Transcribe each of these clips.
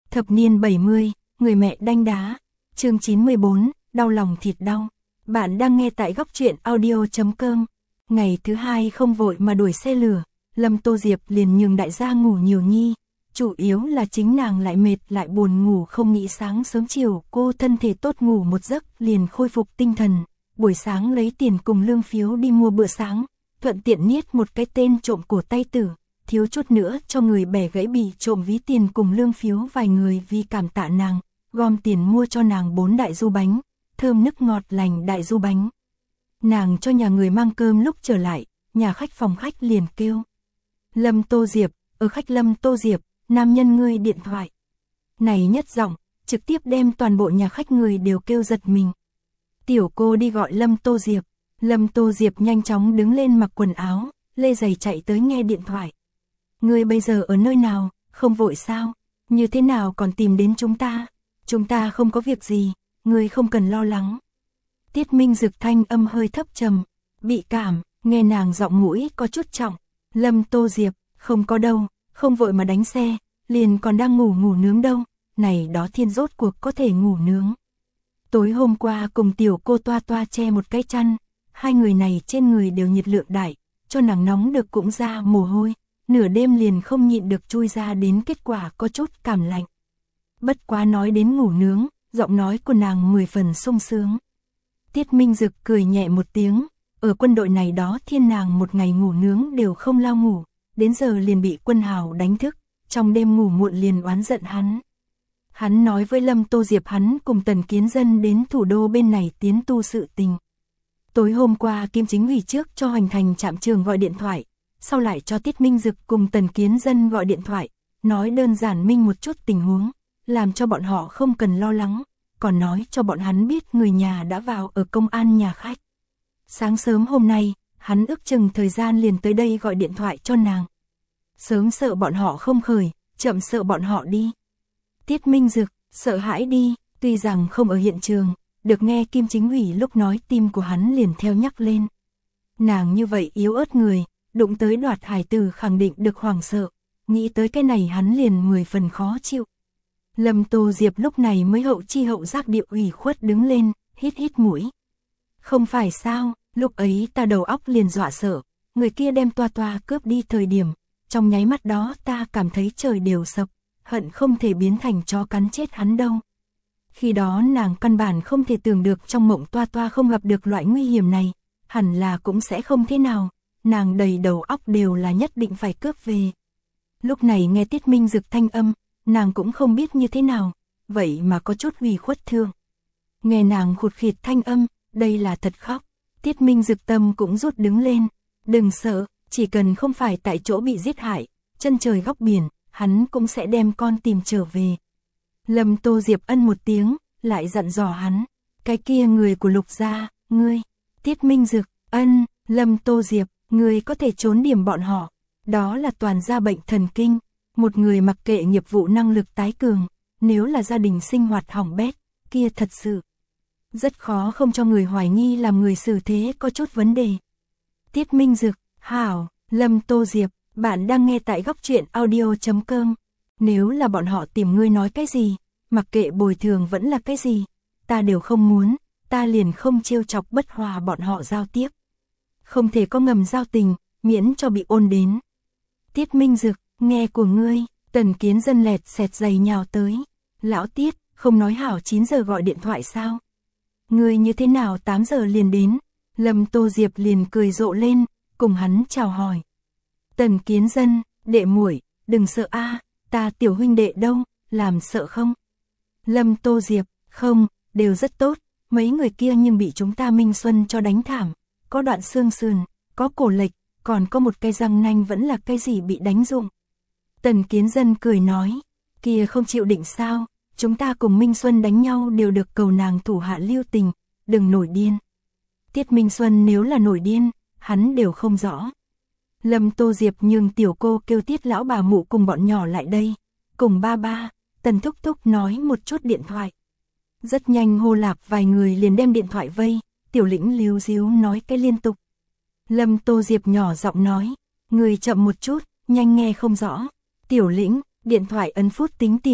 Thập niên 70, người mẹ đanh đá. Chương 94, đau lòng thịt đau. Bạn đang nghe tại góc truyện audio.com. Ngày thứ hai không vội mà đuổi xe lửa, Lâm Tô Diệp liền nhường đại gia ngủ nhiều nhi. Chủ yếu là chính nàng lại mệt lại buồn ngủ, không nghĩ sáng sớm chiều cô thân thể tốt ngủ một giấc liền khôi phục tinh thần. Buổi sáng lấy tiền cùng lương phiếu đi mua bữa sáng, thuận tiện niết một cái tên trộm cổ tay tử, thiếu chút nữa cho người bẻ gãy bị trộm ví tiền cùng lương phiếu. Vài người vì cảm tạ nàng, gom tiền mua cho nàng 4 đại du bánh, thơm nức ngọt lành đại du bánh. Nàng cho nhà người mang cơm, lúc trở lại, nhà khách phòng khách liền kêu: Lâm Tô Diệp, ở khách Lâm Tô Diệp, nam nhân ngươi điện thoại. Này nhất giọng, trực tiếp đem toàn bộ nhà khách người đều kêu giật mình. Tiểu cô đi gọi Lâm Tô Diệp. Lâm Tô Diệp nhanh chóng đứng lên mặc quần áo, lê giày chạy tới nghe điện thoại. Ngươi bây giờ ở nơi nào, không vội sao? Như thế nào còn tìm đến chúng ta? Chúng ta không có việc gì, ngươi không cần lo lắng. Tiết Minh Dực thanh âm hơi thấp trầm, bị cảm, nghe nàng giọng mũi có chút trọng. Lâm Tô Diệp, không có đâu, không vội mà đánh xe, liền còn đang ngủ nướng đâu. Này đó thiên rốt cuộc có thể ngủ nướng. Tối hôm qua cùng tiểu cô toa toa che một cái chăn, hai người này trên người đều nhiệt lượng đại, cho nàng nóng được cũng ra mồ hôi, nửa đêm liền không nhịn được chui ra đến, kết quả có chút cảm lạnh. Bất quá nói đến ngủ nướng, giọng nói của nàng 10 phần sung sướng. Tiết Minh Dực cười nhẹ một tiếng, ở quân đội này đó thiên nàng một ngày ngủ nướng đều không lao ngủ, đến giờ liền bị Quân Hào đánh thức, trong đêm ngủ muộn liền oán giận hắn. Hắn nói với Lâm Tô Diệp hắn cùng Tần Kiến Dân đến thủ đô bên này tiến tu sự tình. Tối hôm qua Kim Chính ủy trước cho Hoành Thành trạm trường gọi điện thoại, sau lại cho Tiết Minh Dực cùng Tần Kiến Dân gọi điện thoại, nói đơn giản minh một chút tình huống, làm cho bọn họ không cần lo lắng, còn nói cho bọn hắn biết người nhà đã vào ở công an nhà khách. Sáng sớm hôm nay, hắn ước chừng thời gian liền tới đây gọi điện thoại cho nàng. Sớm sợ bọn họ không khởi, chậm sợ bọn họ đi. Tiết Minh Dực sợ hãi đi, tuy rằng không ở hiện trường, được nghe Kim Chính ủy lúc nói tim của hắn liền theo nhắc lên. Nàng như vậy yếu ớt người, đụng tới đoạt hải tử khẳng định được hoảng sợ, nghĩ tới cái này hắn liền 10 phần khó chịu. Lâm Tô Diệp lúc này mới hậu chi hậu giác điệu ủy khuất đứng lên, hít hít mũi. Không phải sao, lúc ấy ta đầu óc liền dọa sợ, người kia đem toa toa cướp đi thời điểm, trong nháy mắt đó ta cảm thấy trời đều sập, hận không thể biến thành chó cắn chết hắn đâu. Khi đó nàng căn bản không thể tưởng được trong mộng toa toa không gặp được loại nguy hiểm này, hẳn là cũng sẽ không thế nào, nàng đầy đầu óc đều là nhất định phải cướp về. Lúc này nghe Tiết Minh Dực thanh âm, nàng cũng không biết như thế nào, vậy mà có chút ủy khuất thương. Nghe nàng khụt khịt thanh âm, đây là thật khóc. Tiết Minh Dực tâm cũng rút đứng lên, đừng sợ, chỉ cần không phải tại chỗ bị giết hại, chân trời góc biển, hắn cũng sẽ đem con tìm trở về. Lâm Tô Diệp ân một tiếng, lại dặn dò hắn, cái kia người của Lục gia, ngươi. Tiết Minh Dực, ân. Lâm Tô Diệp, ngươi có thể trốn điểm bọn họ, đó là toàn gia bệnh thần kinh, một người mặc kệ nghiệp vụ năng lực tái cường, nếu là gia đình sinh hoạt hỏng bét, kia thật sự rất khó không cho người hoài nghi làm người xử thế có chút vấn đề. Tiết Minh Dực, hảo. Lâm Tô Diệp, bạn đang nghe tại góc truyện audio.com. Nếu là bọn họ tìm ngươi nói cái gì, mặc kệ bồi thường vẫn là cái gì, ta đều không muốn, ta liền không trêu chọc bất hòa bọn họ giao tiếp. Không thể có ngầm giao tình, miễn cho bị ôn đến. Tiết Minh Dực, nghe của ngươi. Tần Kiến Dân lẹt xẹt giày nhào tới. Lão Tiết, không nói hảo 9 giờ gọi điện thoại sao? Ngươi như thế nào 8 giờ liền đến? Lâm Tô Diệp liền cười rộ lên, cùng hắn chào hỏi. Tần Kiến Dân, đệ muội, đừng sợ a, ta tiểu huynh đệ đâu, làm sợ không? Lâm Tô Diệp, không, đều rất tốt, mấy người kia nhưng bị chúng ta Minh Xuân cho đánh thảm, có đoạn xương sườn, có cổ lệch, còn có một cái răng nanh vẫn là cái gì bị đánh rụng. Tần Kiến Dân cười nói, kia không chịu định sao, chúng ta cùng Minh Xuân đánh nhau đều được cầu nàng thủ hạ lưu tình, đừng nổi điên. Tiết Minh Xuân nếu là nổi điên, hắn đều không rõ. Lâm Tô Diệp nhường tiểu cô kêu Tiết lão bà mụ cùng bọn nhỏ lại đây, cùng ba ba, Tần Thúc Thúc nói một chút điện thoại. Rất nhanh hô lạp vài người liền đem điện thoại vây, Tiểu Lĩnh líu díu nói cái liên tục. Lâm Tô Diệp nhỏ giọng nói, người chậm một chút, nhanh nghe không rõ. Tiểu Lĩnh, điện thoại ấn phút tính tiền,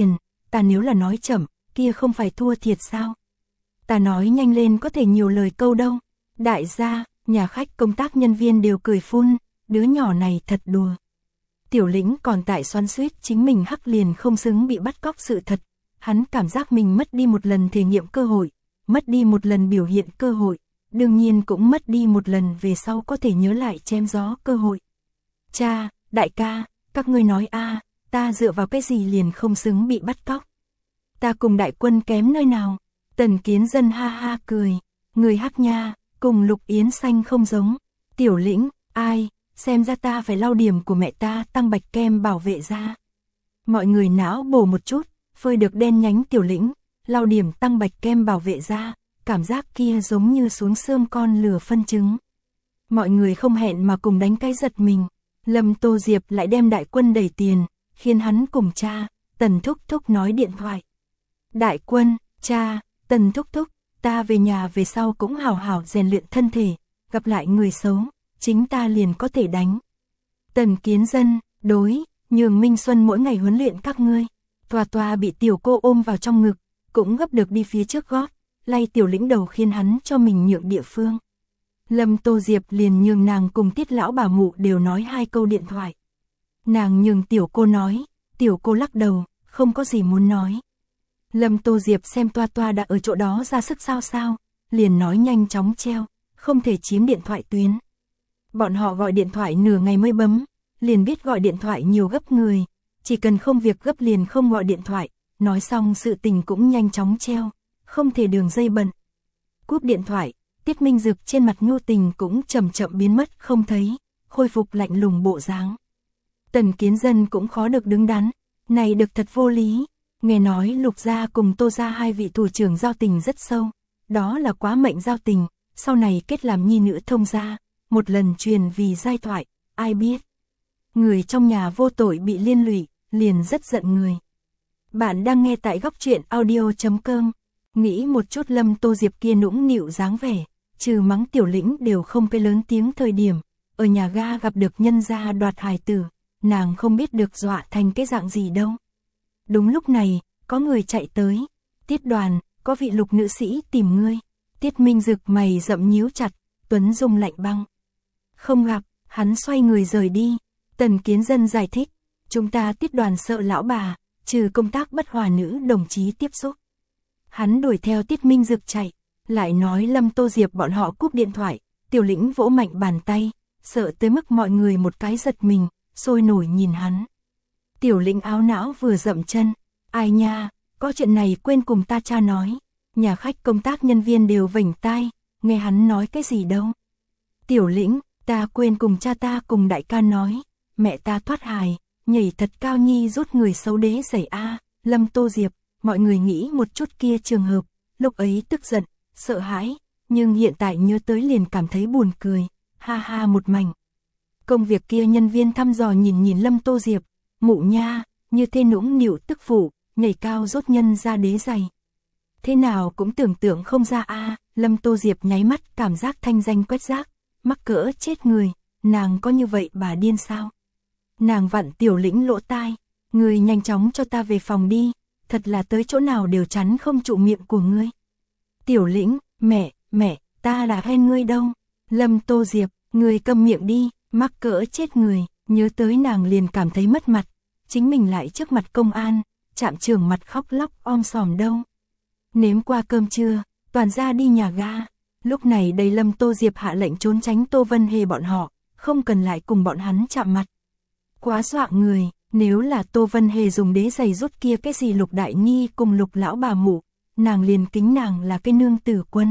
ta nếu là nói chậm, kia không phải thua thiệt sao? Ta nói nhanh lên có thể nhiều lời câu đâu. Đại gia, nhà khách công tác nhân viên đều cười phun, đứa nhỏ này thật đùa. Tiểu Lĩnh còn tại xoắn xuýt chính mình hắc liền không xứng bị bắt cóc sự thật. Hắn cảm giác mình mất đi một lần thể nghiệm cơ hội, mất đi một lần biểu hiện cơ hội, đương nhiên cũng mất đi một lần về sau có thể nhớ lại chém gió cơ hội. Cha, đại ca, các ngươi nói a, ta dựa vào cái gì liền không xứng bị bắt cóc? Ta cùng đại quân kém nơi nào? Tần Kiến Dân ha ha cười, người hắc nha, cùng Lục Yến Xanh không giống. Tiểu Lĩnh, ai, xem ra ta phải lau điểm của mẹ ta tăng bạch kem bảo vệ da. Mọi người não bổ một chút, phơi được đen nhánh Tiểu Lĩnh, lau điểm tăng bạch kem bảo vệ da, cảm giác kia giống như xuống xương con lừa phân trứng. Mọi người không hẹn mà cùng đánh cái giật mình. Lâm Tô Diệp lại đem đại quân đẩy tiền, khiến hắn cùng cha, Tần Thúc Thúc nói điện thoại. Đại quân, cha, Tần Thúc Thúc, ta về nhà về sau cũng hào hào rèn luyện thân thể, gặp lại người xấu, chính ta liền có thể đánh. Tần Kiến Dân, đối, nhường Minh Xuân mỗi ngày huấn luyện các ngươi. Tòa Tòa bị tiểu cô ôm vào trong ngực, cũng gấp được đi phía trước gót, lay Tiểu Lĩnh đầu khiến hắn cho mình nhượng địa phương. Lâm Tô Diệp liền nhường nàng cùng Tiết lão bà mụ đều nói 2 câu điện thoại. Nàng nhường tiểu cô nói, tiểu cô lắc đầu, không có gì muốn nói. Lâm Tô Diệp xem Toa Toa đã ở chỗ đó ra sức sao, liền nói nhanh chóng treo, không thể chiếm điện thoại tuyến. Bọn họ gọi điện thoại nửa ngày mới bấm, liền biết gọi điện thoại nhiều gấp người, chỉ cần không việc gấp liền không gọi điện thoại, nói xong sự tình cũng nhanh chóng treo, không thể đường dây bận. Cúp điện thoại, Tiết Minh Dực trên mặt nhu tình cũng chậm chậm biến mất không thấy, khôi phục lạnh lùng bộ dáng. Tần Kiến Dân cũng khó được đứng đắn, này được thật vô lý, nghe nói Lục gia cùng Tô gia 2 vị thủ trưởng giao tình rất sâu, đó là quá mệnh giao tình, sau này kết làm nhi nữ thông gia, một lần truyền vì giai thoại, ai biết. Người trong nhà vô tội bị liên lụy, liền rất giận người. Bạn đang nghe tại góc truyện audio.com, nghĩ một chút Lâm Tô Diệp kia nũng nịu dáng vẻ, trừ mắng Tiểu Lĩnh đều không cái lớn tiếng thời điểm, ở nhà ga gặp được nhân gia đoạt hài tử, nàng không biết được dọa thành cái dạng gì đâu. Đúng lúc này, có người chạy tới, Tiết Đoàn, có vị Lục nữ sĩ tìm ngươi. Tiết Minh Dực mày rậm nhíu chặt, Tuấn Dung lạnh băng. Không gặp, hắn xoay người rời đi. Tần Kiến Dân giải thích, chúng ta Tiết Đoàn sợ lão bà, trừ công tác bất hòa nữ đồng chí tiếp xúc. Hắn đuổi theo Tiết Minh Dực chạy, lại nói Lâm Tô Diệp bọn họ cúp điện thoại, Tiểu Lĩnh vỗ mạnh bàn tay, sợ tới mức mọi người một cái giật mình, sôi nổi nhìn hắn. Tiểu Lĩnh áo não vừa dậm chân, ai nha, có chuyện này quên cùng ta cha nói, nhà khách công tác nhân viên đều vểnh tai, nghe hắn nói cái gì đâu. Tiểu Lĩnh, ta quên cùng cha ta cùng đại ca nói, mẹ ta thoát hài, nhảy thật cao nhi rút người xấu đế giày a. Lâm Tô Diệp, mọi người nghĩ một chút kia trường hợp, lúc ấy tức giận, sợ hãi, nhưng hiện tại nhớ tới liền cảm thấy buồn cười, ha ha một mảnh. Công việc kia nhân viên thăm dò nhìn Lâm Tô Diệp, mụ nha, như thế nũng nịu tức phụ, nhảy cao rốt nhân ra đế giày. Thế nào cũng tưởng tượng không ra a. Lâm Tô Diệp nháy mắt cảm giác thanh danh quét rác, mắc cỡ chết người, nàng có như vậy bà điên sao? Nàng vặn Tiểu Lĩnh lỗ tai, người nhanh chóng cho ta về phòng đi, thật là tới chỗ nào đều chắn không trụ miệng của ngươi. Tiểu Lĩnh, mẹ, ta là khen ngươi đâu. Lâm Tô Diệp, người câm miệng đi, mắc cỡ chết người, nhớ tới nàng liền cảm thấy mất mặt, chính mình lại trước mặt công an, trạm trưởng mặt khóc lóc om sòm đâu. Nếm qua cơm trưa, toàn ra đi nhà ga, lúc này đây Lâm Tô Diệp hạ lệnh trốn tránh Tô Vân Hề bọn họ, không cần lại cùng bọn hắn chạm mặt. Quá dọa người, nếu là Tô Vân Hề dùng đế giày rút kia cái gì Lục Đại Nhi cùng Lục lão bà mụ, nàng liền kính nàng là cái nương tử quân.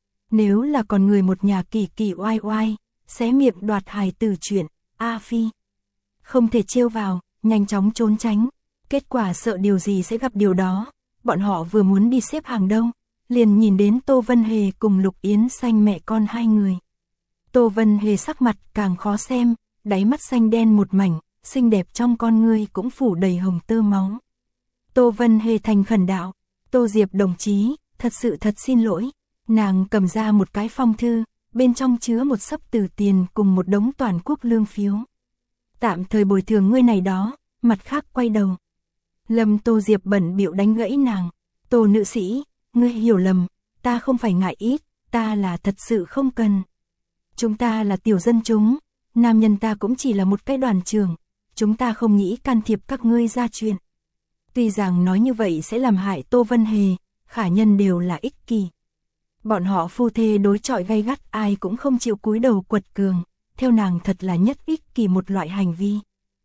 Nếu là còn người một nhà kỳ kỳ oai oai, xé miệng đoạt hài tử chuyện, A Phi. Không thể trêu vào, nhanh chóng trốn tránh, kết quả sợ điều gì sẽ gặp điều đó, bọn họ vừa muốn đi xếp hàng đâu, liền nhìn đến Tô Vân Hề cùng Lục Yến Xanh mẹ con 2 người. Tô Vân Hề sắc mặt càng khó xem, đáy mắt xanh đen một mảnh, xinh đẹp trong con ngươi cũng phủ đầy hồng tơ máu. Tô Vân Hề thành khẩn đạo, Tô Diệp đồng chí, thật sự thật xin lỗi. Nàng cầm ra một cái phong thư, bên trong chứa một xấp từ tiền cùng một đống toàn quốc lương phiếu. Tạm thời bồi thường ngươi này đó, mặt khác quay đầu. Lâm Tô Diệp bận bịu đánh gãy nàng. Tô nữ sĩ, ngươi hiểu lầm, ta không phải ngại ít, ta là thật sự không cần. Chúng ta là tiểu dân chúng, nam nhân ta cũng chỉ là một cái đoàn trưởng, chúng ta không nghĩ can thiệp các ngươi ra chuyện. Tuy rằng nói như vậy sẽ làm hại Tô Vân Hề, khả nhân đều là ích kỷ. Bọn họ phu thê đối chọi gay gắt, ai cũng không chịu cúi đầu quật cường, theo nàng thật là nhất ích kỷ một loại hành vi.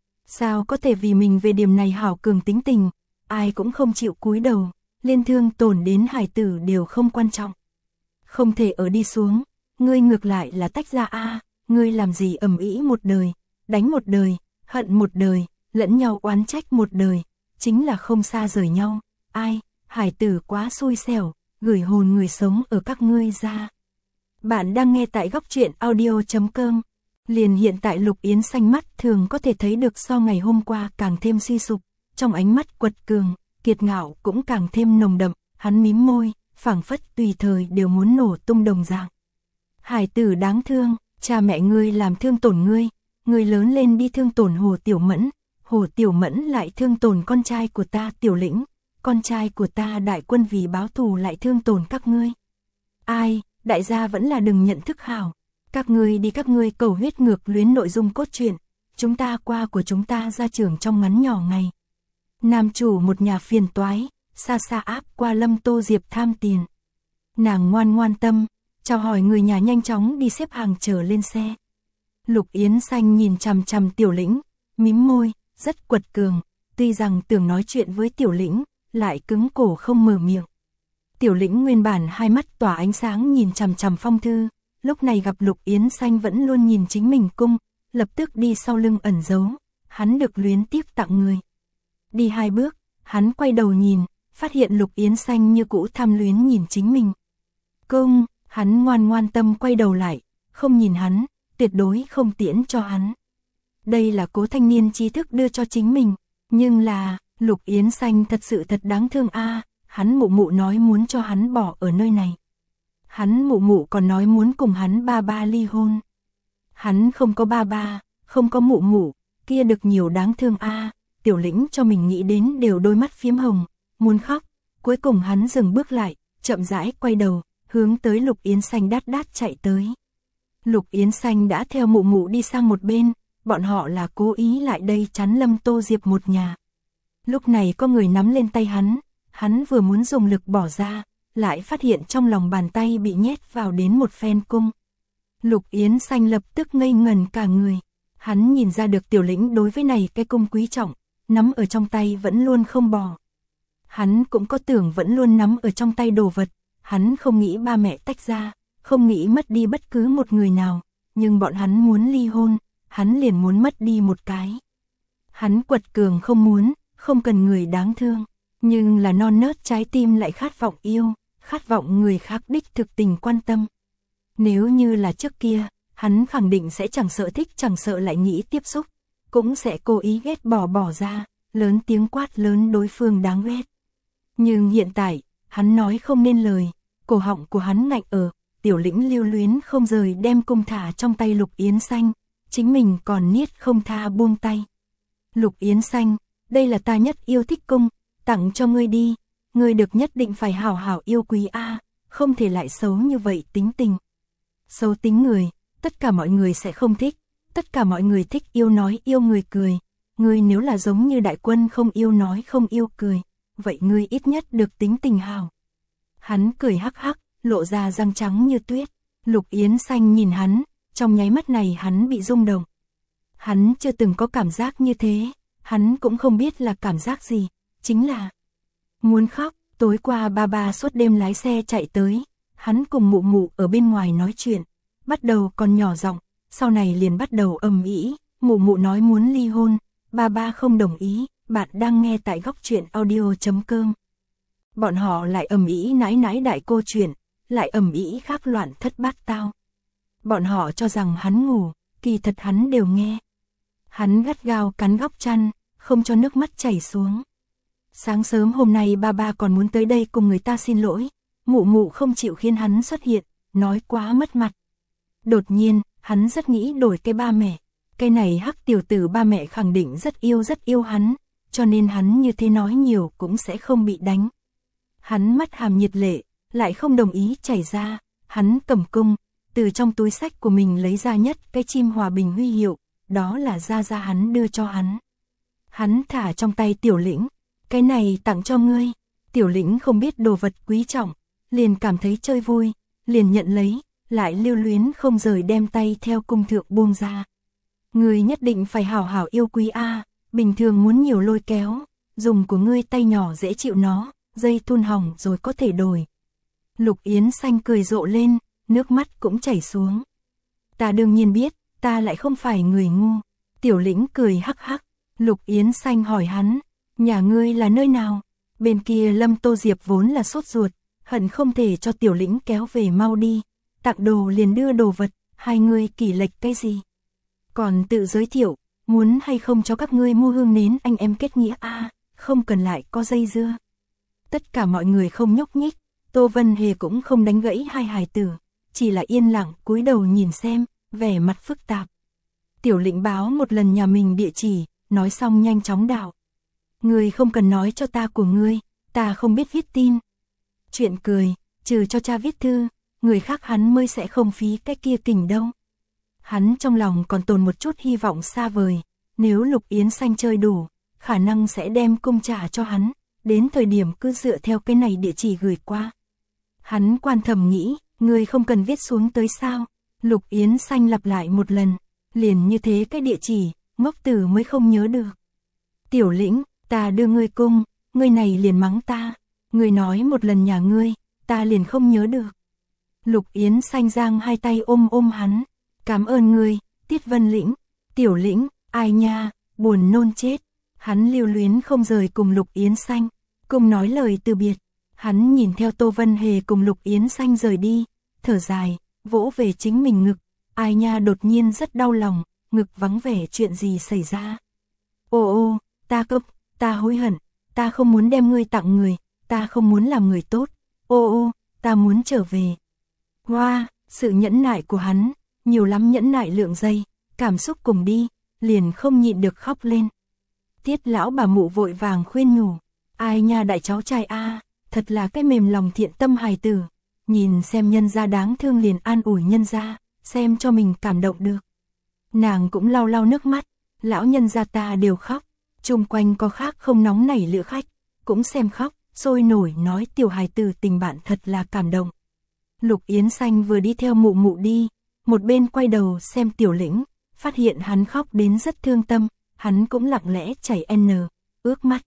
Sao có thể vì mình về điểm này hảo cường tính tình, ai cũng không chịu cúi đầu, liên thương tổn đến hài tử đều không quan trọng. Không thể ở đi xuống, ngươi ngược lại là tách ra a, ngươi làm gì ầm ĩ một đời, đánh một đời, hận một đời, lẫn nhau oán trách một đời, chính là không xa rời nhau. Ai, hài tử quá xui xẻo, gửi hồn người sống ở các ngươi ra. Bạn đang nghe tại góc truyện audio.com. Liền hiện tại Lục Yến Xanh mắt thường có thể thấy được so ngày hôm qua càng thêm suy sụp, trong ánh mắt quật cường, kiệt ngạo cũng càng thêm nồng đậm, hắn mím môi, phảng phất tùy thời đều muốn nổ tung đồng dạng. Hải tử đáng thương, cha mẹ ngươi làm thương tổn ngươi lớn lên đi thương tổn Hồ Tiểu Mẫn lại thương tổn con trai của ta Tiểu Lĩnh, con trai của ta Đại Quân vì báo thù lại thương tổn các ngươi. Ai, đại gia vẫn là đừng nhận thức hảo. Các ngươi cầu huyết ngược luyến nội dung cốt truyện, chúng ta qua của chúng ta ra trường trong ngắn nhỏ ngày. Nam chủ một nhà phiền toái, xa xa áp qua Lâm Tô Diệp tham tiền. Nàng ngoan tâm, chào hỏi người nhà nhanh chóng đi xếp hàng chờ lên xe. Lục Yến Xanh nhìn chằm chằm Tiểu Lĩnh, mím môi, rất quật cường, tuy rằng tưởng nói chuyện với Tiểu Lĩnh, lại cứng cổ không mở miệng. Tiểu Lĩnh nguyên bản hai mắt tỏa ánh sáng nhìn chằm chằm phong thư, lúc này gặp Lục Yến Xanh vẫn luôn nhìn chính mình cung, lập tức đi sau lưng ẩn giấu, hắn được luyến tiếc tặng người. Đi 2 bước, hắn quay đầu nhìn, phát hiện Lục Yến Xanh như cũ tham luyến nhìn chính mình. Cung, hắn ngoan tâm quay đầu lại, không nhìn hắn, tuyệt đối không tiễn cho hắn. Đây là Cố thanh niên trí thức đưa cho chính mình, nhưng là, Lục Yến Xanh thật sự thật đáng thương a, hắn mụ nói muốn cho hắn bỏ ở nơi này. Hắn mụ còn nói muốn cùng hắn ba ly hôn. Hắn không có ba, không có mụ, kia được nhiều đáng thương a. Tiểu Lĩnh cho mình nghĩ đến đều đôi mắt phiếm hồng, muốn khóc. Cuối cùng hắn dừng bước lại, chậm rãi quay đầu, hướng tới Lục Yến Xanh đát chạy tới. Lục Yến Xanh đã theo mụ đi sang một bên, bọn họ là cố ý lại đây chắn Lâm Tô Diệp một nhà. Lúc này có người nắm lên tay hắn vừa muốn dùng lực bỏ ra, lại phát hiện trong lòng bàn tay bị nhét vào đến một phen cung. Lục Yến Xanh lập tức ngây ngần cả người, hắn nhìn ra được Tiểu Lĩnh đối với này cái cung quý trọng, nắm ở trong tay vẫn luôn không bỏ. Hắn cũng có tưởng vẫn luôn nắm ở trong tay đồ vật, hắn không nghĩ ba mẹ tách ra, không nghĩ mất đi bất cứ một người nào, nhưng bọn hắn muốn ly hôn, hắn liền muốn mất đi một cái. Hắn quật cường không muốn, không cần người đáng thương, nhưng là non nớt trái tim lại khát vọng yêu, khát vọng người khác đích thực tình quan tâm. Nếu như là trước kia, hắn khẳng định sẽ chẳng sợ thích chẳng sợ lại nghĩ tiếp xúc, cũng sẽ cố ý ghét bỏ ra, lớn tiếng quát lớn đối phương đáng ghét. Nhưng hiện tại, hắn nói không nên lời, cổ họng của hắn ngạnh ở, Tiểu Lĩnh lưu luyến không rời đem cung thả trong tay Lục Yến Xanh, chính mình còn niết không tha buông tay. Lục Yến Xanh, đây là ta nhất yêu thích cung, tặng cho ngươi đi, ngươi được nhất định phải hảo hảo yêu quý a, không thể lại xấu như vậy tính tình. Xấu tính người, tất cả mọi người sẽ không thích, tất cả mọi người thích yêu nói yêu người cười, ngươi nếu là giống như Đại Quân không yêu nói không yêu cười, vậy ngươi ít nhất được tính tình hảo. Hắn cười hắc hắc, lộ ra răng trắng như tuyết. Lục Yến Xanh nhìn hắn, trong nháy mắt này hắn bị rung động. Hắn chưa từng có cảm giác như thế, hắn cũng không biết là cảm giác gì, chính là muốn khóc. Tối qua ba suốt đêm lái xe chạy tới, hắn cùng mụ ở bên ngoài nói chuyện, bắt đầu còn nhỏ giọng, sau này liền bắt đầu ầm ĩ, mụ nói muốn ly hôn, ba không đồng ý. Bạn đang nghe tại góc truyện audio.com. Bọn họ lại ầm ĩ nãi đại cô chuyện, lại ầm ĩ khác loạn thất bát tao. Bọn họ cho rằng hắn ngủ, kỳ thật hắn đều nghe. Hắn gắt gao cắn góc chăn, không cho nước mắt chảy xuống. Sáng sớm hôm nay ba còn muốn tới đây cùng người ta xin lỗi, mụ không chịu khiến hắn xuất hiện, nói quá mất mặt. Đột nhiên, hắn rất nghĩ đổi cái ba mẹ, cái này hắc tiểu tử ba mẹ khẳng định rất yêu hắn, cho nên hắn như thế nói nhiều cũng sẽ không bị đánh. Hắn mắt hàm nhiệt lệ, lại không đồng ý chảy ra, hắn cầm cung, từ trong túi sách của mình lấy ra nhất cái chim hòa bình huy hiệu, đó là Gia Gia hắn đưa cho hắn. Hắn thả trong tay Tiểu Lĩnh, cái này tặng cho ngươi. Tiểu Lĩnh không biết đồ vật quý trọng, liền cảm thấy chơi vui, liền nhận lấy, lại lưu luyến không rời đem tay theo cung thượng buông ra. Ngươi nhất định phải hảo hảo yêu quý a, bình thường muốn nhiều lôi kéo, dùng của ngươi tay nhỏ dễ chịu nó, dây thun hỏng rồi có thể đổi. Lục Yến Xanh cười rộ lên, nước mắt cũng chảy xuống. Ta đương nhiên biết, ta lại không phải người ngu. Tiểu Lĩnh cười hắc hắc. Lục Yến Xanh hỏi hắn, nhà ngươi là nơi nào? Bên kia Lâm Tô Diệp vốn là sốt ruột, hận không thể cho Tiểu Lĩnh kéo về mau đi. Tặng đồ liền đưa đồ vật, hai người kỳ lệch cái gì? Còn tự giới thiệu, muốn hay không cho các ngươi mua hương nến anh em kết nghĩa a, không cần lại có dây dưa. Tất cả mọi người không nhúc nhích, Tô Vân Hề cũng không đánh gãy hai hài tử, chỉ là yên lặng cúi đầu nhìn xem, vẻ mặt phức tạp. Tiểu Lĩnh báo một lần nhà mình địa chỉ, nói xong nhanh chóng đạo. Ngươi không cần nói cho ta của ngươi, ta không biết viết tin. Chuyện cười, trừ cho cha viết thư, người khác hắn mới sẽ không phí cái kia kình đâu. Hắn trong lòng còn tồn một chút hy vọng xa vời, nếu Lục Yến Xanh chơi đủ, khả năng sẽ đem cung trả cho hắn, đến thời điểm cứ dựa theo cái này địa chỉ gửi qua. Hắn quan thầm nghĩ, ngươi không cần viết xuống tới sao? Lục Yến Xanh lặp lại một lần, liền như thế cái địa chỉ, ngốc tử mới không nhớ được. Tiểu Lĩnh, ta đưa ngươi cung, ngươi này liền mắng ta, ngươi nói một lần nhà ngươi, ta liền không nhớ được. Lục Yến Xanh giang hai tay ôm hắn, cảm ơn ngươi, Tiết Vân Lĩnh. Tiểu Lĩnh, ai nha, buồn nôn chết. Hắn lưu luyến không rời cùng Lục Yến Xanh, cùng nói lời từ biệt. Hắn nhìn theo Tô Vân Hề cùng Lục Yến Xanh rời đi, thở dài, vỗ về chính mình ngực. Ai nha đột nhiên rất đau lòng, ngực vắng vẻ chuyện gì xảy ra. Ô, ta hối hận, ta không muốn đem ngươi tặng người, ta không muốn làm người tốt. Ô, ta muốn trở về. Hoa, sự nhẫn nại của hắn, nhiều lắm nhẫn nại lượng giây, cảm xúc cùng đi, liền không nhịn được khóc lên. Tiết lão bà mụ vội vàng khuyên nhủ, ai nha đại cháu trai a, thật là cái mềm lòng thiện tâm hài tử, nhìn xem nhân gia đáng thương liền an ủi nhân gia, xem cho mình cảm động được. Nàng cũng lau lau nước mắt, lão nhân gia ta đều khóc, chung quanh có khác không nóng nảy lữ khách, cũng xem khóc, sôi nổi nói tiểu hài tử tình bạn thật là cảm động. Lục Yến Xanh vừa đi theo mụ mụ đi, một bên quay đầu xem Tiểu Lĩnh, phát hiện hắn khóc đến rất thương tâm, hắn cũng lặng lẽ chảy ướt mắt.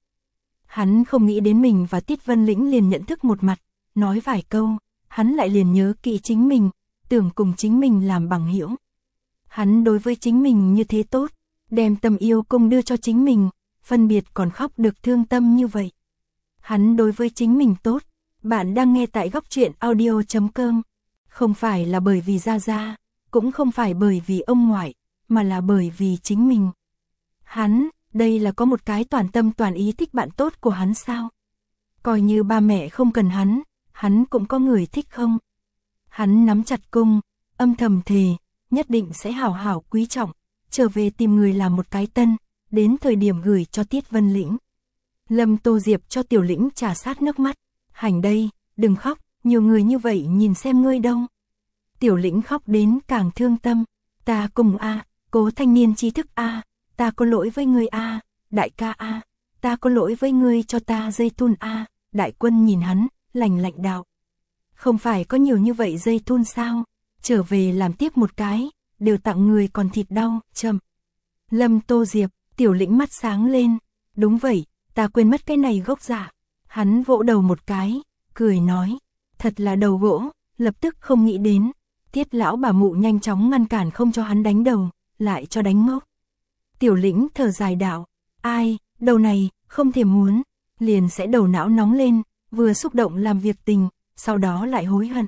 Hắn không nghĩ đến mình và Tiết Vân Lĩnh liền nhận thức một mặt, nói vài câu, hắn lại liền nhớ kỹ chính mình, tưởng cùng chính mình làm bằng hữu. Hắn đối với chính mình như thế tốt, đem tâm yêu cung đưa cho chính mình, phân biệt còn khóc được thương tâm như vậy. Hắn đối với chính mình tốt. Bạn đang nghe tại góc truyện audio.com. Không phải là bởi vì Gia Gia, cũng không phải bởi vì ông ngoại, mà là bởi vì chính mình. Hắn, đây là có một cái toàn tâm toàn ý thích bạn tốt của hắn sao? Coi như ba mẹ không cần hắn cũng có người thích không? Hắn nắm chặt cung, âm thầm thề, nhất định sẽ hảo hảo quý trọng, trở về tìm người làm một cái tân, đến thời điểm gửi cho Tiết Vân Lĩnh. Lâm Tô Diệp cho Tiểu Lĩnh trà sát nước mắt. Hành đây, đừng khóc, nhiều người như vậy nhìn xem ngươi đâu. Tiểu Lĩnh khóc đến càng thương tâm. Ta cùng cố thanh niên trí thức ta có lỗi với ngươi đại ca ta có lỗi với ngươi cho ta dây thun Đại Quân nhìn hắn, lạnh đạo. Không phải có nhiều như vậy dây thun sao, trở về làm tiếp một cái, đều tặng người còn thịt đau, chậm. Lâm Tô Diệp, Tiểu Lĩnh mắt sáng lên, đúng vậy, ta quên mất cái này gốc dạ. Hắn vỗ đầu một cái, cười nói, thật là đầu gỗ, lập tức không nghĩ đến. Tiết lão bà mụ nhanh chóng ngăn cản không cho hắn đánh đầu, lại cho đánh ngốc. Tiểu Lĩnh thở dài đạo, ai, đầu này, không thể muốn, liền sẽ đầu não nóng lên, vừa xúc động làm việc tình, sau đó lại hối hận.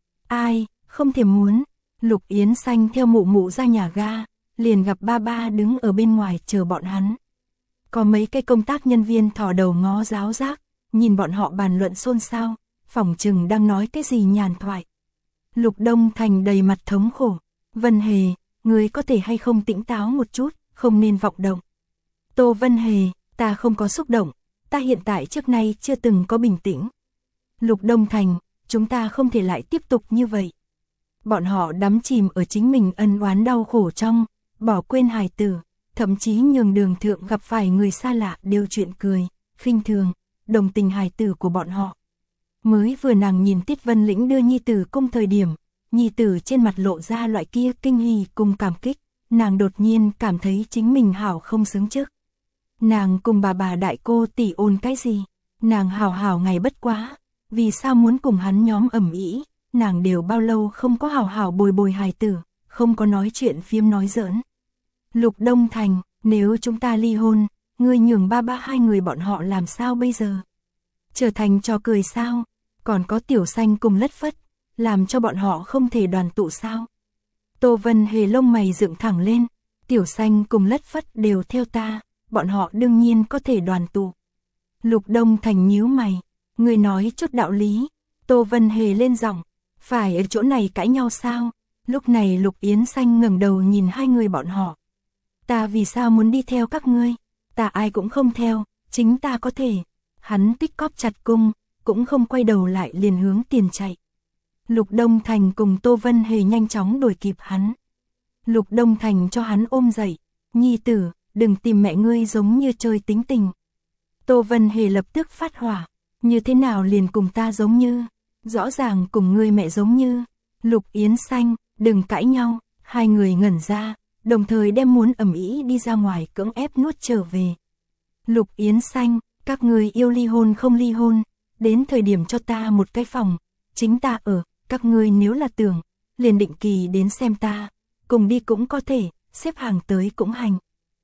Ai, không thể muốn. Lục Yến Xanh theo mụ mụ ra nhà ga, liền gặp ba đứng ở bên ngoài chờ bọn hắn. Có mấy cái công tác nhân viên thò đầu ngó giáo giác, nhìn bọn họ bàn luận xôn xao, phỏng chừng đang nói cái gì nhàn thoại. Lục Đông Thành đầy mặt thống khổ, Vân Hề, ngươi có thể hay không tỉnh táo một chút, không nên vọng động. Tô Vân Hề, Ta không có xúc động, ta hiện tại trước nay chưa từng có bình tĩnh. Lục Đông Thành, chúng ta không thể lại tiếp tục như vậy. Bọn họ đắm chìm ở chính mình ân oán đau khổ trong, bỏ quên hài tử, thậm chí nhường đường thượng gặp phải người xa lạ đều chuyện cười, khinh thường, đồng tình hài tử của bọn họ. Mới vừa nàng nhìn Tiết Vân Lĩnh đưa nhi tử cung thời điểm, nhi tử trên mặt lộ ra loại kia kinh hỉ cùng cảm kích, nàng đột nhiên cảm thấy chính mình hảo không xứng trước. Nàng cùng bà đại cô tỷ ôn cái gì, nàng hảo ngày bất quá, vì sao muốn cùng hắn nhóm ầm ĩ, nàng đều bao lâu không có hảo bồi hài tử, không có nói chuyện phiếm nói giỡn. Lục Đông Thành, nếu chúng ta ly hôn, ngươi nhường ba hai người bọn họ làm sao bây giờ? Trở thành trò cười sao? Còn có Tiểu Xanh cùng Lất Phất, làm cho bọn họ không thể đoàn tụ sao? Tô Vân Hề lông mày dựng thẳng lên, Tiểu Xanh cùng Lất Phất đều theo ta, bọn họ đương nhiên có thể đoàn tụ. Lục Đông Thành nhíu mày, người nói chút đạo lý. Tô Vân Hề lên giọng, phải ở chỗ này cãi nhau sao? Lúc này Lục Yến Xanh ngẩng đầu nhìn hai người bọn họ. Ta vì sao muốn đi theo các ngươi? Ta ai cũng không theo, chính ta có thể. Hắn tích cóp chặt cung, cũng không quay đầu lại liền hướng tiền chạy. Lục Đông Thành cùng Tô Vân Hề nhanh chóng đuổi kịp hắn. Lục Đông Thành cho hắn ôm dậy, nhi tử, đừng tìm mẹ ngươi giống như chơi tính tình. Tô Vân Hề lập tức phát hỏa, như thế nào liền cùng ta giống như, rõ ràng cùng ngươi mẹ giống như. Lục Yến Xanh, đừng cãi nhau, hai người ngẩn ra, đồng thời đem muốn ầm ĩ đi ra ngoài cưỡng ép nuốt trở về. Lục Yến Xanh, các ngươi yêu ly hôn không ly hôn, đến thời điểm cho ta một cái phòng, chính ta ở, các ngươi nếu là tưởng, liền định kỳ đến xem ta, cùng đi cũng có thể, xếp hàng tới cũng hành.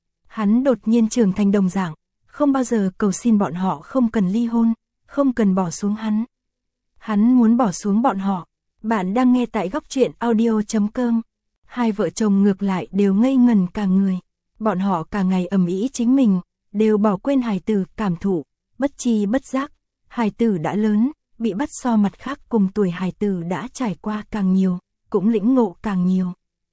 Hắn đột nhiên trưởng thành đồng dạng, không bao giờ cầu xin bọn họ không cần ly hôn, không cần bỏ xuống hắn. Hắn muốn bỏ xuống bọn họ. Bạn đang nghe tại góc truyện audio.com. Hai vợ chồng ngược lại đều ngây ngần cả người. Bọn họ cả ngày ầm ĩ chính mình, đều bỏ quên hài tử cảm thụ, bất chi bất giác. Hài tử đã lớn, bị bắt so mặt khác cùng tuổi hài tử đã trải qua càng nhiều, cũng lĩnh ngộ càng nhiều.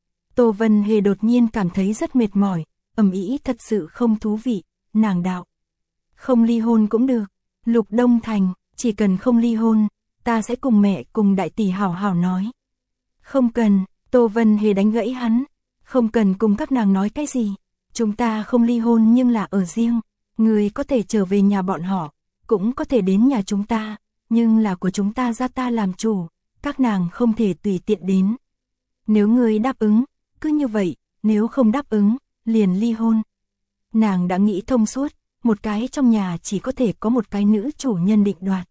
Tô Vân Hề đột nhiên cảm thấy rất mệt mỏi, ầm ĩ thật sự không thú vị, nàng đạo. Không ly hôn cũng được, Lục Đông Thành, chỉ cần không ly hôn, ta sẽ cùng mẹ cùng đại tỷ hảo nói. Không cần, Tô Vân Hề đánh gãy hắn, không cần cùng các nàng nói cái gì, chúng ta không ly hôn nhưng là ở riêng, người có thể trở về nhà bọn họ, cũng có thể đến nhà chúng ta, nhưng là của chúng ta ra ta làm chủ, các nàng không thể tùy tiện đến. Nếu người đáp ứng, cứ như vậy, nếu không đáp ứng, liền ly hôn. Nàng đã nghĩ thông suốt, một cái trong nhà chỉ có thể có một cái nữ chủ nhân định đoạt.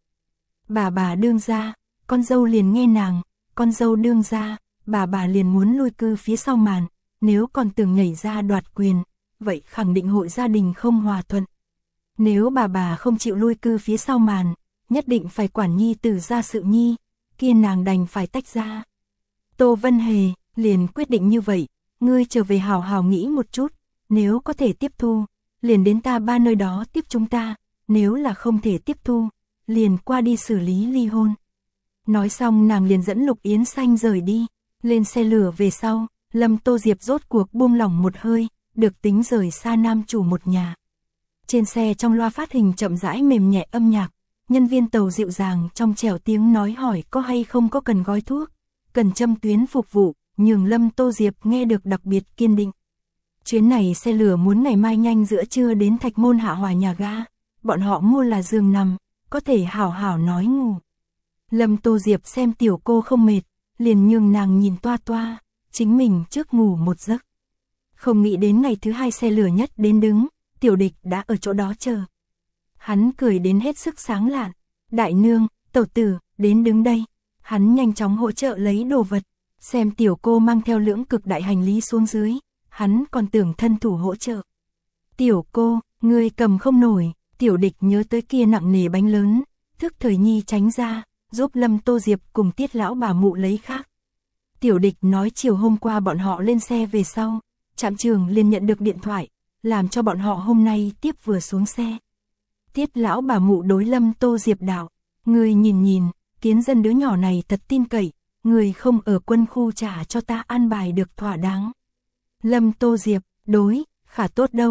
Bà đương gia, con dâu liền nghe nàng, con dâu đương gia, bà liền muốn lui cư phía sau màn, nếu còn tưởng nhảy ra đoạt quyền, vậy khẳng định hội gia đình không hòa thuận. Nếu bà không chịu lui cư phía sau màn, nhất định phải quản nhi tử ra sự nhi, kia nàng đành phải tách ra. Tô Vân Hề, liền quyết định như vậy, ngươi trở về hào nghĩ một chút, nếu có thể tiếp thu, liền đến ta ba nơi đó tiếp chúng ta, nếu là không thể tiếp thu, liền qua đi xử lý ly hôn. Nói xong nàng liền dẫn Lục Yến Xanh rời đi, lên xe lửa về sau, Lâm Tô Diệp rốt cuộc buông lỏng một hơi, được tính rời xa nam chủ một nhà. Trên xe trong loa phát hình chậm rãi mềm nhẹ âm nhạc, nhân viên tàu dịu dàng trong trẻo tiếng nói hỏi có hay không có cần gói thuốc, cần châm tuyến phục vụ, nhường Lâm Tô Diệp nghe được đặc biệt kiên định. Chuyến này xe lửa muốn ngày mai nhanh giữa trưa đến Thạch Môn Hạ Hòa nhà ga, bọn họ mua là giường nằm, có thể hảo nói ngủ. Lâm Tô Diệp xem tiểu cô không mệt, liền nhường nàng nhìn toa, chính mình trước ngủ một giấc. Không nghĩ đến ngày thứ hai xe lửa nhất đến đứng, Tiểu Địch đã ở chỗ đó chờ. Hắn cười đến hết sức sáng lạn, đại nương, tẩu tử, đến đứng đây. Hắn nhanh chóng hỗ trợ lấy đồ vật, xem tiểu cô mang theo lưỡng cực đại hành lý xuống dưới, hắn còn tưởng thân thủ hỗ trợ. Tiểu cô, ngươi cầm không nổi, Tiểu Địch nhớ tới kia nặng nề bánh lớn, thức thời nhi tránh ra, giúp Lâm Tô Diệp cùng Tiết lão bà mụ lấy khác. Tiểu Địch nói chiều hôm qua bọn họ lên xe về sau, trạm trường liền nhận được điện thoại, làm cho bọn họ hôm nay tiếp vừa xuống xe. Tiết lão bà mụ đối Lâm Tô Diệp đạo, ngươi nhìn, Kiến Dân đứa nhỏ này thật tin cậy, người không ở quân khu trả cho ta an bài được thỏa đáng. Lâm Tô Diệp, đối, khả tốt đâu,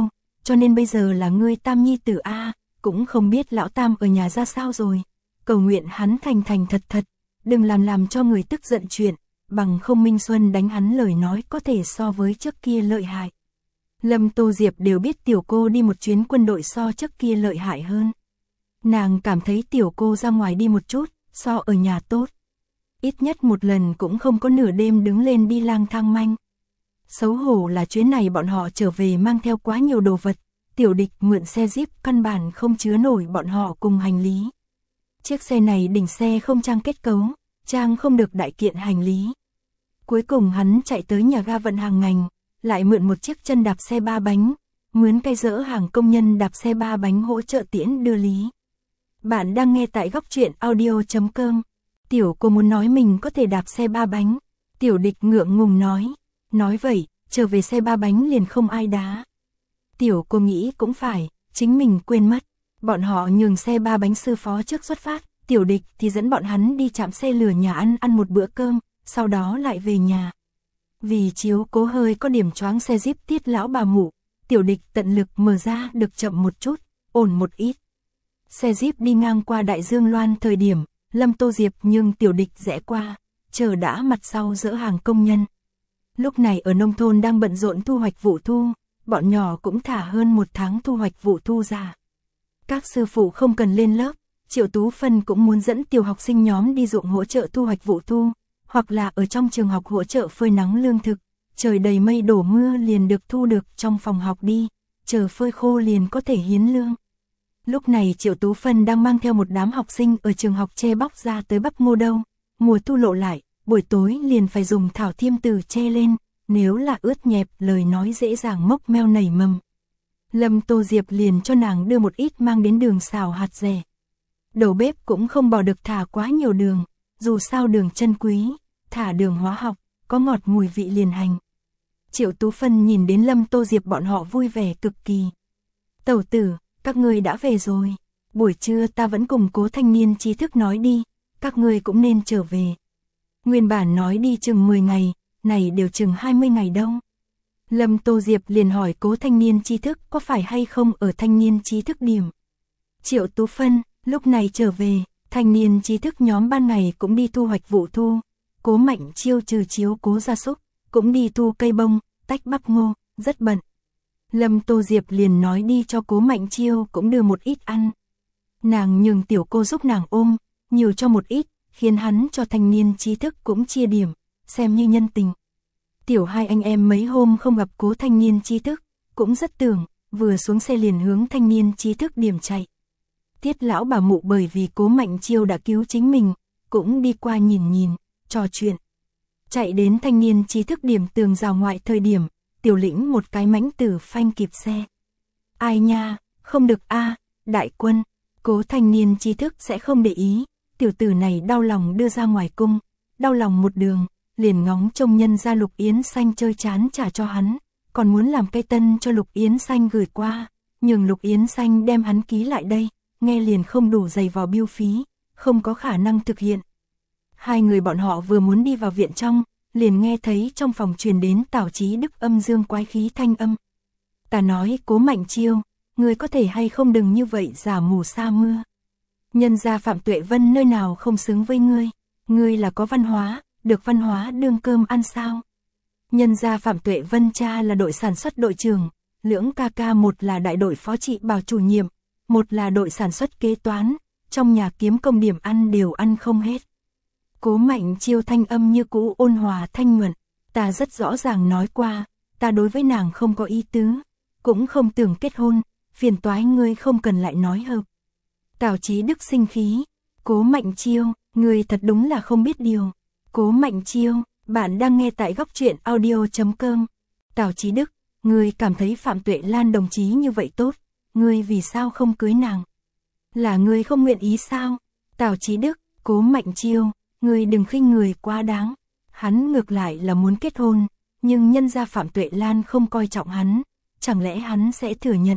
cho nên bây giờ là ngươi tam nhi tử a, cũng không biết lão tam ở nhà ra sao rồi. Cầu nguyện hắn thành thành thật thật, đừng làm cho người tức giận chuyện, bằng không Minh Xuân đánh hắn lời nói có thể so với trước kia lợi hại. Lâm Tô Diệp đều biết tiểu cô đi một chuyến quân đội so trước kia lợi hại hơn. Nàng cảm thấy tiểu cô ra ngoài đi một chút, so ở nhà tốt. Ít nhất một lần cũng không có nửa đêm đứng lên đi lang thang manh. Xấu hổ là chuyến này bọn họ trở về mang theo quá nhiều đồ vật, Tiểu Địch mượn xe Jeep căn bản không chứa nổi bọn họ cùng hành lý. Chiếc xe này đỉnh xe không trang kết cấu, trang không được đại kiện hành lý. Cuối cùng hắn chạy tới nhà ga vận hàng ngành, lại mượn một chiếc chân đạp xe 3 bánh, mướn cây dỡ hàng công nhân đạp xe 3 bánh hỗ trợ tiễn đưa lý. Bạn đang nghe tại góc truyện audio.com. Tiểu cô muốn nói mình có thể đạp xe 3 bánh. Tiểu Địch ngượng ngùng nói vậy, trở về xe 3 bánh liền không ai đá. Tiểu cô nghĩ cũng phải, chính mình quên mất. Bọn họ nhường xe 3 bánh sư phó trước xuất phát, Tiểu Địch thì dẫn bọn hắn đi trạm xe lửa nhà ăn một bữa cơm, sau đó lại về nhà. Vì chiếu cố hơi có điểm choáng xe Jeep Tiết lão bà mụ, Tiểu Địch tận lực mở ra được chậm một chút, ổn một ít. Xe Jeep đi ngang qua Đại Dương Loan thời điểm, Lâm Tô Diệp nhưng Tiểu Địch rẽ qua, chờ đã mặt sau dỡ hàng công nhân. Lúc này ở nông thôn đang bận rộn thu hoạch vụ thu, bọn nhỏ cũng thả hơn 1 tháng thu hoạch vụ thu ra. Các sư phụ không cần lên lớp, Triệu Tú Phân cũng muốn dẫn tiểu học sinh nhóm đi ruộng hỗ trợ thu hoạch vụ thu, hoặc là ở trong trường học hỗ trợ phơi nắng lương thực, trời đầy mây đổ mưa liền được thu được trong phòng học đi, chờ phơi khô liền có thể hiến lương. Lúc này Triệu Tú Phân đang mang theo một đám học sinh ở trường học che bóc ra tới bắp ngô đâu, mùa thu lộ lại, buổi tối liền phải dùng thảo thiêm từ che lên, nếu là ướt nhẹp lời nói dễ dàng mốc meo nảy mầm. Lâm Tô Diệp liền cho nàng đưa một ít mang đến đường xào hạt rẻ. Đầu bếp cũng không bỏ được thả quá nhiều đường, dù sao đường chân quý, thả đường hóa học, có ngọt mùi vị liền hành. Triệu Tú Phân nhìn đến Lâm Tô Diệp bọn họ vui vẻ cực kỳ. Tẩu tử, các ngươi đã về rồi, buổi trưa ta vẫn cùng Cố thanh niên trí thức nói đi, các ngươi cũng nên trở về. Nguyên bản nói đi chừng 10 ngày, này đều chừng 20 ngày đâu. Lâm Tô Diệp liền hỏi Cố thanh niên trí thức có phải hay không ở thanh niên trí thức điểm. Triệu Tú Phân, lúc này trở về, thanh niên trí thức nhóm ban ngày cũng đi thu hoạch vụ thu. Cố Mạnh Chiêu trừ chiếu cố gia súc, cũng đi thu cây bông, tách bắp ngô, rất bận. Lâm Tô Diệp liền nói đi cho Cố Mạnh Chiêu cũng đưa một ít ăn. Nàng nhường tiểu cô giúp nàng ôm, nhiều cho một ít, khiến hắn cho thanh niên trí thức cũng chia điểm, xem như nhân tình. Tiểu hai anh em mấy hôm không gặp Cố thanh niên trí thức, cũng rất tưởng, vừa xuống xe liền hướng thanh niên trí thức điểm chạy. Tiết lão bà mụ bởi vì Cố Mạnh Chiêu đã cứu chính mình, cũng đi qua nhìn, trò chuyện. Chạy đến thanh niên trí thức điểm tường rào ngoại thời điểm, Tiểu Lĩnh một cái mãnh tử phanh kịp xe. Ai nha, không được a, đại quân, Cố thanh niên trí thức sẽ không để ý, tiểu tử này đau lòng đưa ra ngoài cung, đau lòng một đường, liền ngóng trông nhân ra Lục Yến Xanh chơi chán trả cho hắn, còn muốn làm cây tân cho Lục Yến Xanh gửi qua, nhưng Lục Yến Xanh đem hắn ký lại đây, nghe liền không đủ dày vào biêu phí, không có khả năng thực hiện. Hai người bọn họ vừa muốn đi vào viện trong, liền nghe thấy trong phòng truyền đến Tào Chí Đức âm dương quái khí thanh âm. Ta nói Cố Mạnh Chiêu, ngươi có thể hay không đừng như vậy giả mù sa mưa. Nhân gia Phạm Tuệ Vân nơi nào không xứng với ngươi là có văn hóa, được văn hóa đương cơm ăn sao. Nhân gia Phạm Tuệ Vân cha là đội sản xuất đội trưởng, lưỡng ca ca một là đại đội phó trị bảo chủ nhiệm, một là đội sản xuất kế toán, trong nhà kiếm công điểm ăn đều ăn không hết. Cố Mạnh Chiêu thanh âm như cũ ôn hòa thanh nhuận, ta rất rõ ràng nói qua, ta đối với nàng không có ý tứ, cũng không tưởng kết hôn, phiền toái ngươi không cần lại nói hợp. Tào Chí Đức sinh khí, Cố Mạnh Chiêu, ngươi thật đúng là không biết điều. Cố Mạnh Chiêu, bạn đang nghe tại góc truyện audio.com. Tào Chí Đức, ngươi cảm thấy Phạm Tuệ Lan đồng chí như vậy tốt, ngươi vì sao không cưới nàng? Là ngươi không nguyện ý sao? Tào Chí Đức, Cố Mạnh Chiêu, ngươi đừng khinh người quá đáng. Hắn ngược lại là muốn kết hôn, nhưng nhân gia Phạm Tuệ Lan không coi trọng hắn, chẳng lẽ hắn sẽ thừa nhận?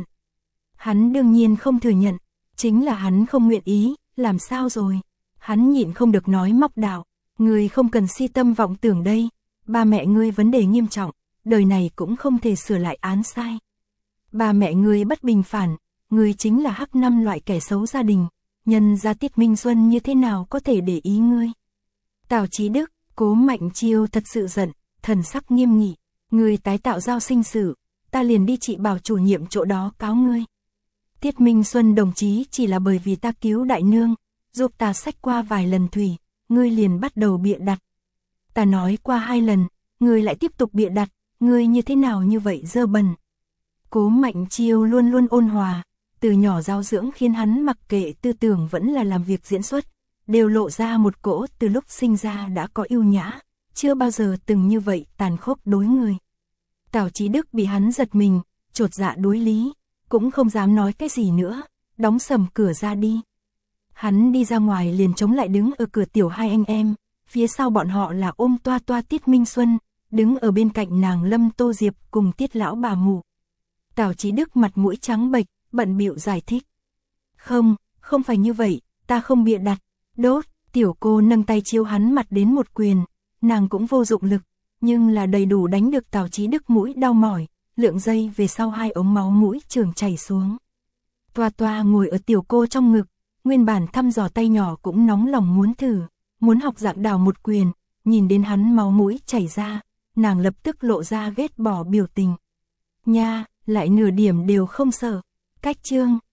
Hắn đương nhiên không thừa nhận, chính là hắn không nguyện ý, làm sao rồi? Hắn nhịn không được nói móc đạo, ngươi không cần si tâm vọng tưởng đây, ba mẹ ngươi vấn đề nghiêm trọng, đời này cũng không thể sửa lại án sai. Ba mẹ ngươi bất bình phản, ngươi chính là hắc năm loại kẻ xấu gia đình, nhân gia Tiết Minh Xuân như thế nào có thể để ý ngươi. Tào Chí Đức, Cố Mạnh Chiêu thật sự giận, thần sắc nghiêm nghị, ngươi tái tạo giao sinh sự, ta liền đi trị bảo chủ nhiệm chỗ đó cáo ngươi. Tiết Minh Xuân đồng chí chỉ là bởi vì ta cứu đại nương, giúp ta xách qua vài lần thủy, ngươi liền bắt đầu bịa đặt. Ta nói qua 2 lần, ngươi lại tiếp tục bịa đặt, ngươi như thế nào như vậy dơ bẩn. Cố Mạnh Chiêu luôn luôn ôn hòa, từ nhỏ giáo dưỡng khiến hắn mặc kệ tư tưởng vẫn là làm việc diễn xuất, đều lộ ra một cỗ từ lúc sinh ra đã có ưu nhã, chưa bao giờ từng như vậy tàn khốc đối người. Tào Chí Đức bị hắn giật mình, chột dạ đối lý, cũng không dám nói cái gì nữa, đóng sầm cửa ra đi. Hắn đi ra ngoài liền chống lại đứng ở cửa tiểu 2 anh em, phía sau bọn họ là ôm toa toa Tiết Minh Xuân, đứng ở bên cạnh nàng Lâm Tô Diệp cùng Tiết lão bà mụ. Tào Chí Đức mặt mũi trắng bệch, bận bịu giải thích. Không phải như vậy, ta không bịa đặt. Đốt, tiểu cô nâng tay chiếu hắn mặt đến một quyền, nàng cũng vô dụng lực, nhưng là đầy đủ đánh được Tào Chí Đức mũi đau mỏi, lượng giây về sau 2 ống máu mũi trường chảy xuống. Toa toa ngồi ở tiểu cô trong ngực, nguyên bản thăm dò tay nhỏ cũng nóng lòng muốn thử, muốn học dạng đào một quyền, nhìn đến hắn máu mũi chảy ra, nàng lập tức lộ ra ghét bỏ biểu tình. Nha, lại nửa điểm đều không sợ. Cách chương